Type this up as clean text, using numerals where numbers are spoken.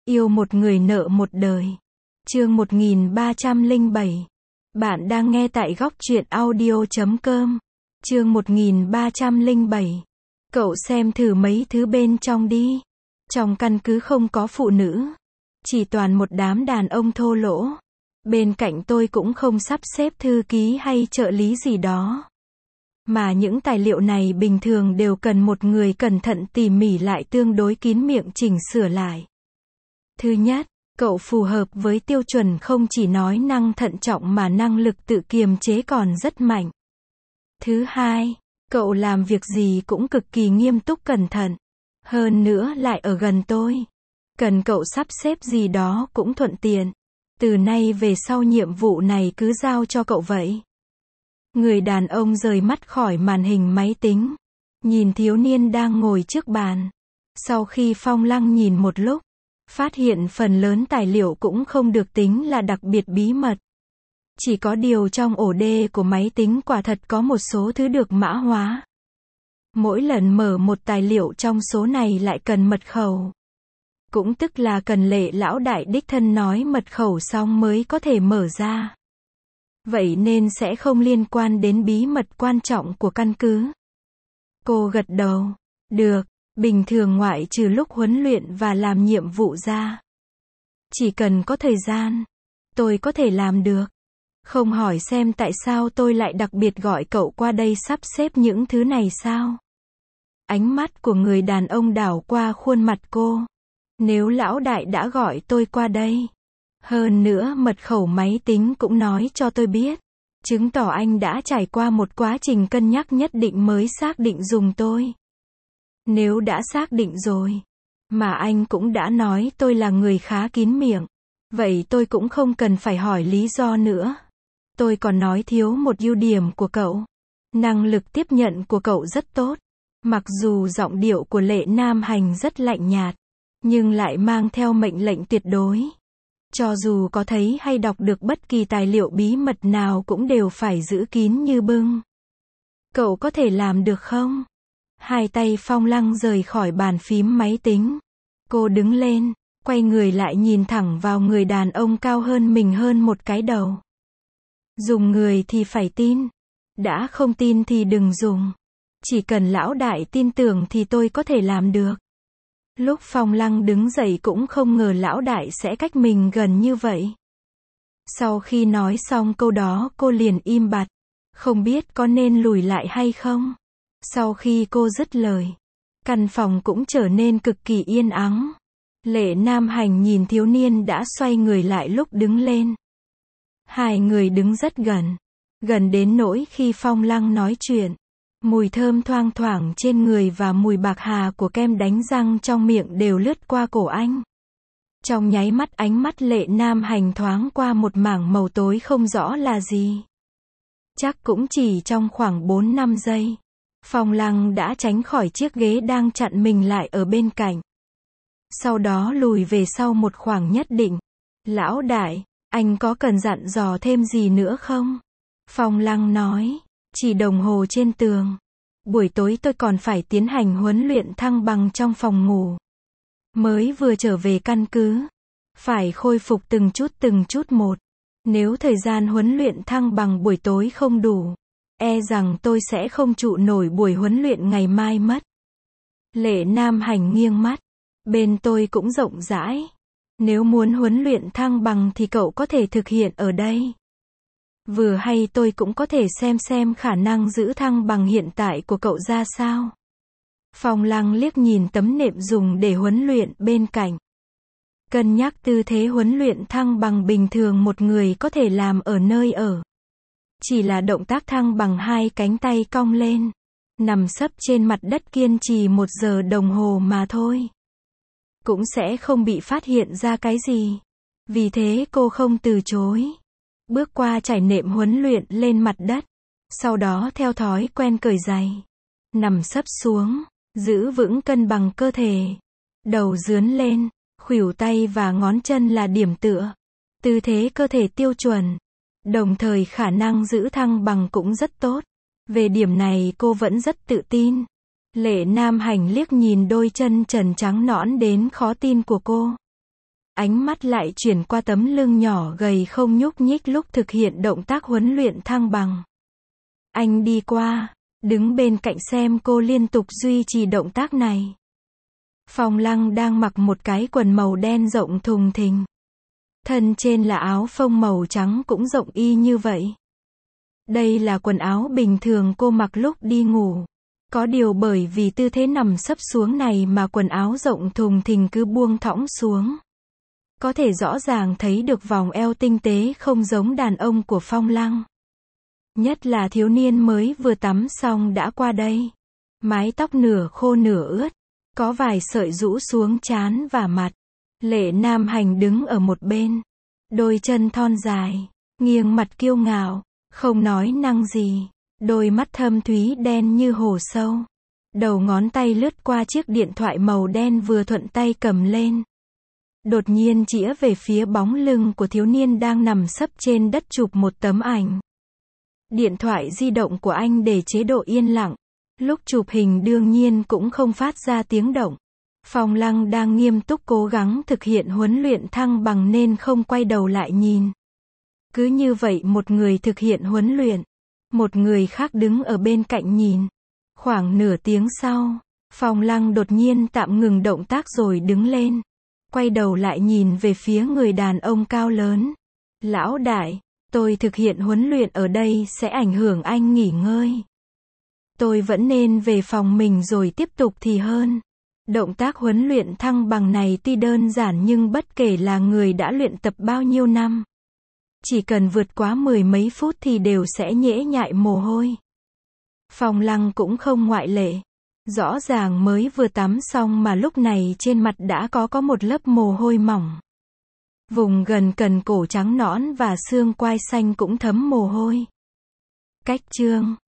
Yêu một người nợ một đời. Chương 1307. Bạn đang nghe tại góc truyện audio.com. Chương 1307. Cậu xem thử mấy thứ bên trong đi. Trong căn cứ không có phụ nữ. Chỉ toàn một đám đàn ông thô lỗ. Bên cạnh tôi cũng không sắp xếp thư ký hay trợ lý gì đó. Mà những tài liệu này bình thường đều cần một người cẩn thận tỉ mỉ lại tương đối kín miệng chỉnh sửa lại. Thứ nhất, cậu phù hợp với tiêu chuẩn không chỉ nói năng thận trọng mà năng lực tự kiềm chế còn rất mạnh. Thứ hai, cậu làm việc gì cũng cực kỳ nghiêm túc cẩn thận. Hơn nữa lại ở gần tôi. Cần cậu sắp xếp gì đó cũng thuận tiện. Từ nay về sau nhiệm vụ này cứ giao cho cậu vậy. Người đàn ông rời mắt khỏi màn hình máy tính. Nhìn thiếu niên đang ngồi trước bàn. Sau khi Phong Lăng nhìn một lúc, phát hiện phần lớn tài liệu cũng không được tính là đặc biệt bí mật. Chỉ có điều trong ổ đê của máy tính quả thật có một số thứ được mã hóa. Mỗi lần mở một tài liệu trong số này lại cần mật khẩu. Cũng tức là cần Lệ lão đại đích thân nói mật khẩu xong mới có thể mở ra. Vậy nên sẽ không liên quan đến bí mật quan trọng của căn cứ. Cô gật đầu. Được, bình thường ngoại trừ lúc huấn luyện và làm nhiệm vụ ra. Chỉ cần có thời gian, tôi có thể làm được. Không hỏi xem tại sao tôi lại đặc biệt gọi cậu qua đây sắp xếp những thứ này sao? Ánh mắt của người đàn ông đảo qua khuôn mặt cô. Nếu lão đại đã gọi tôi qua đây. Hơn nữa mật khẩu máy tính cũng nói cho tôi biết. Chứng tỏ anh đã trải qua một quá trình cân nhắc nhất định mới xác định dùng tôi. Nếu đã xác định rồi, mà anh cũng đã nói tôi là người khá kín miệng, vậy tôi cũng không cần phải hỏi lý do nữa. Tôi còn nói thiếu một ưu điểm của cậu. Năng lực tiếp nhận của cậu rất tốt. Mặc dù giọng điệu của Lệ Nam Hành rất lạnh nhạt, nhưng lại mang theo mệnh lệnh tuyệt đối. Cho dù có thấy hay đọc được bất kỳ tài liệu bí mật nào cũng đều phải giữ kín như bưng. Cậu có thể làm được không? Hai tay Phong Lăng rời khỏi bàn phím máy tính. Cô đứng lên, quay người lại nhìn thẳng vào người đàn ông cao hơn mình hơn một cái đầu. Dùng người thì phải tin. Đã không tin thì đừng dùng. Chỉ cần lão đại tin tưởng thì tôi có thể làm được. Lúc Phong Lăng đứng dậy cũng không ngờ lão đại sẽ cách mình gần như vậy. Sau khi nói xong câu đó cô liền im bặt. Không biết có nên lùi lại hay không? Sau khi cô dứt lời, căn phòng cũng trở nên cực kỳ yên ắng. Lệ Nam Hành nhìn thiếu niên đã xoay người lại lúc đứng lên. Hai người đứng rất gần. Gần đến nỗi khi Phong Lăng nói chuyện, mùi thơm thoang thoảng trên người và mùi bạc hà của kem đánh răng trong miệng đều lướt qua cổ anh. Trong nháy mắt ánh mắt Lệ Nam Hành thoáng qua một mảng màu tối không rõ là gì. Chắc cũng chỉ trong khoảng 4-5 giây. Phong Lăng đã tránh khỏi chiếc ghế đang chặn mình lại ở bên cạnh. Sau đó lùi về sau một khoảng nhất định. Lão đại, anh có cần dặn dò thêm gì nữa không? Phong Lăng nói, chỉ đồng hồ trên tường. Buổi tối tôi còn phải tiến hành huấn luyện thăng bằng trong phòng ngủ. Mới vừa trở về căn cứ. Phải khôi phục từng chút một. Nếu thời gian huấn luyện thăng bằng buổi tối không đủ, e rằng tôi sẽ không trụ nổi buổi huấn luyện ngày mai mất. Lệ Nam Hành nghiêng mắt. Bên tôi cũng rộng rãi. Nếu muốn huấn luyện thăng bằng thì cậu có thể thực hiện ở đây. Vừa hay tôi cũng có thể xem khả năng giữ thăng bằng hiện tại của cậu ra sao. Phong Lăng liếc nhìn tấm nệm dùng để huấn luyện bên cạnh. Cân nhắc tư thế huấn luyện thăng bằng bình thường một người có thể làm ở nơi ở. Chỉ là động tác thăng bằng hai cánh tay cong lên. Nằm sấp trên mặt đất kiên trì 1 giờ đồng hồ mà thôi. Cũng sẽ không bị phát hiện ra cái gì. Vì thế cô không từ chối. Bước qua trải nệm huấn luyện lên mặt đất. Sau đó theo thói quen cởi giày. Nằm sấp xuống. Giữ vững cân bằng cơ thể. Đầu dướn lên. Khuỷu tay và ngón chân là điểm tựa. Tư thế cơ thể tiêu chuẩn. Đồng thời khả năng giữ thăng bằng cũng rất tốt. Về điểm này cô vẫn rất tự tin. Lệ Nam Hành liếc nhìn đôi chân trần trắng nõn đến khó tin của cô. ánh mắt lại chuyển qua tấm lưng nhỏ gầy không nhúc nhích lúc thực hiện động tác huấn luyện thăng bằng. Anh đi qua, đứng bên cạnh xem cô liên tục duy trì động tác này. Phong Lăng đang mặc một cái quần màu đen rộng thùng thình. Thân trên là áo phông màu trắng cũng rộng y như vậy. Đây là quần áo bình thường cô mặc lúc đi ngủ. Có điều bởi vì tư thế nằm sấp xuống này mà quần áo rộng thùng thình cứ buông thõng xuống. Có thể rõ ràng thấy được vòng eo tinh tế không giống đàn ông của Phong Lăng. Nhất là thiếu niên mới vừa tắm xong đã qua đây. Mái tóc nửa khô nửa ướt. Có vài sợi rũ xuống trán và mặt. Lệ Nam Hành đứng ở một bên. Đôi chân thon dài. Nghiêng mặt kiêu ngạo. Không nói năng gì. Đôi mắt thâm thúy đen như hồ sâu. Đầu ngón tay lướt qua chiếc điện thoại màu đen vừa thuận tay cầm lên. Đột nhiên chĩa về phía bóng lưng của thiếu niên đang nằm sấp trên đất chụp một tấm ảnh. Điện thoại di động của anh để chế độ yên lặng. Lúc chụp hình đương nhiên cũng không phát ra tiếng động. Phong Lăng đang nghiêm túc cố gắng thực hiện huấn luyện thăng bằng nên không quay đầu lại nhìn. Cứ như vậy một người thực hiện huấn luyện. Một người khác đứng ở bên cạnh nhìn. Khoảng nửa tiếng sau, Phong Lăng đột nhiên tạm ngừng động tác rồi đứng lên. Quay đầu lại nhìn về phía người đàn ông cao lớn. Lão đại, tôi thực hiện huấn luyện ở đây sẽ ảnh hưởng anh nghỉ ngơi. Tôi vẫn nên về phòng mình rồi tiếp tục thì hơn. Động tác huấn luyện thăng bằng này tuy đơn giản nhưng bất kể là người đã luyện tập bao nhiêu năm. Chỉ cần vượt quá 10 mấy phút thì đều sẽ nhễ nhại mồ hôi. Phong Lăng cũng không ngoại lệ. Rõ ràng mới vừa tắm xong mà lúc này trên mặt đã có một lớp mồ hôi mỏng. Vùng gần cần cổ trắng nõn và xương quai xanh cũng thấm mồ hôi. Cách chương